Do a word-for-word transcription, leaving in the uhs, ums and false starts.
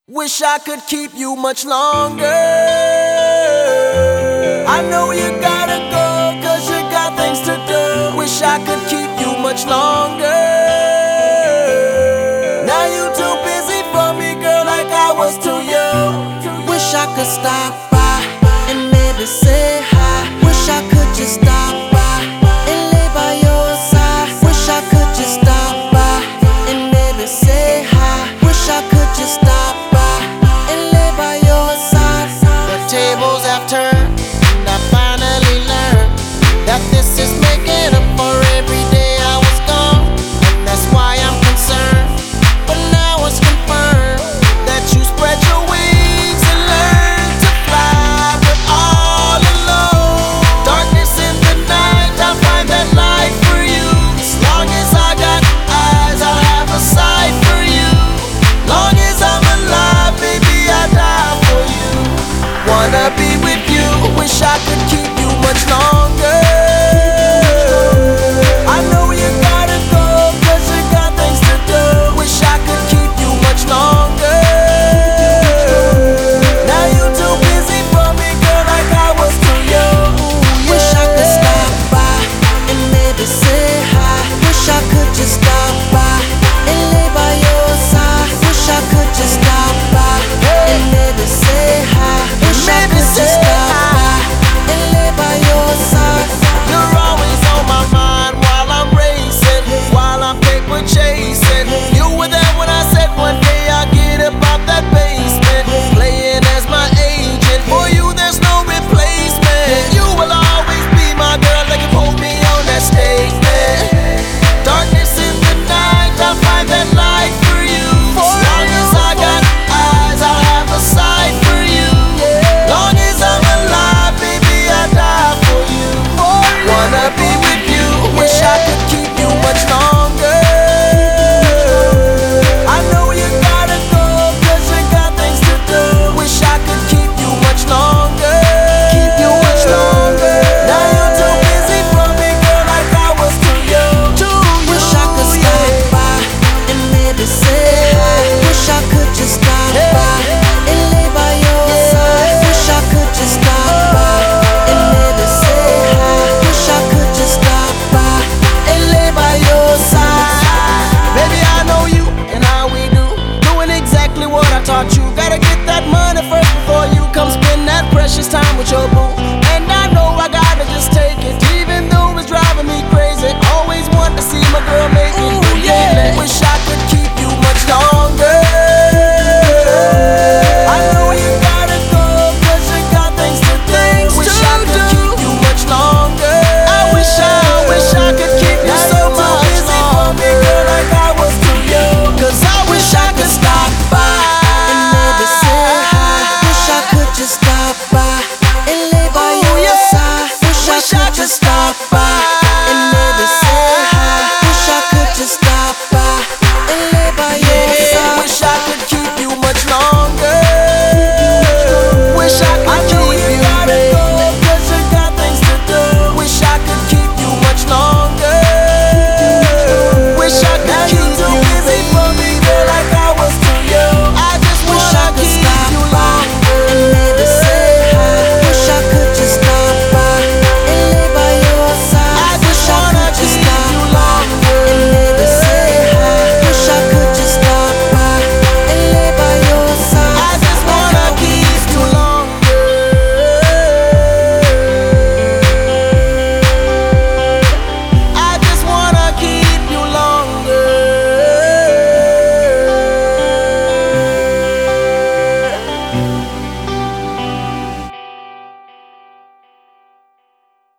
Wish I could keep you much longer. I know you gotta go, cause you got things to do. Wish I could keep you much longer. Now you too busy for me, girl, like I was too young. Wish I could stop by and maybe say hi. Wish I could just stop by and lay by your side. Wish I could just stop by and maybe say hi. Wish I could just stop tables have turned, and I finally learned that this is making up for every day I was gone, and that's why I'm concerned. But now it's confirmed that you spread your wings and learn to fly, but all alone. Darkness in the night, I'll find that light for you. As long as I got eyes, I'll have a sight for you. Long as I'm alive, baby, I die for you. Wanna be with you, wish I could keep you much longer. I know you gotta go, cause you got things to do. Wish I could keep you much longer. Now you too busy for me, girl, like I was too young. Wish I could stop by and maybe say hi. Wish I could just stop by and lay by your side. Wish I could just stop by and maybe say hi. Maybe just stop by and lay by your side. You're always on my mind while I'm racing, while I'm paper chasing. You were there when I said one day I'd get up out that basement, playing as my agent. For you there's no replacement. You will always be my girl, like you hold me on that stage, man. Darkness in the night, I'll find that light for you. As long as I got eyes, I'll have a sight for you. Long as I'm alive, baby, I die for you. Wanna be with you, wish I could keep you much longer. I know you gotta go, cause you got things to do. Wish I could keep you much longer. Keep you much longer. Now you're too busy for me, girl, like I was too young. Wish I could stop by and maybe say hi. Wish I could just stop by and lay by your side. Wish I could just stop by and maybe say hi. Wish I could just stop by and lay by your side. Baby, I know you and how we do, doing exactly what I taught you. Gotta get that money first before you come spend that precious time with your boo.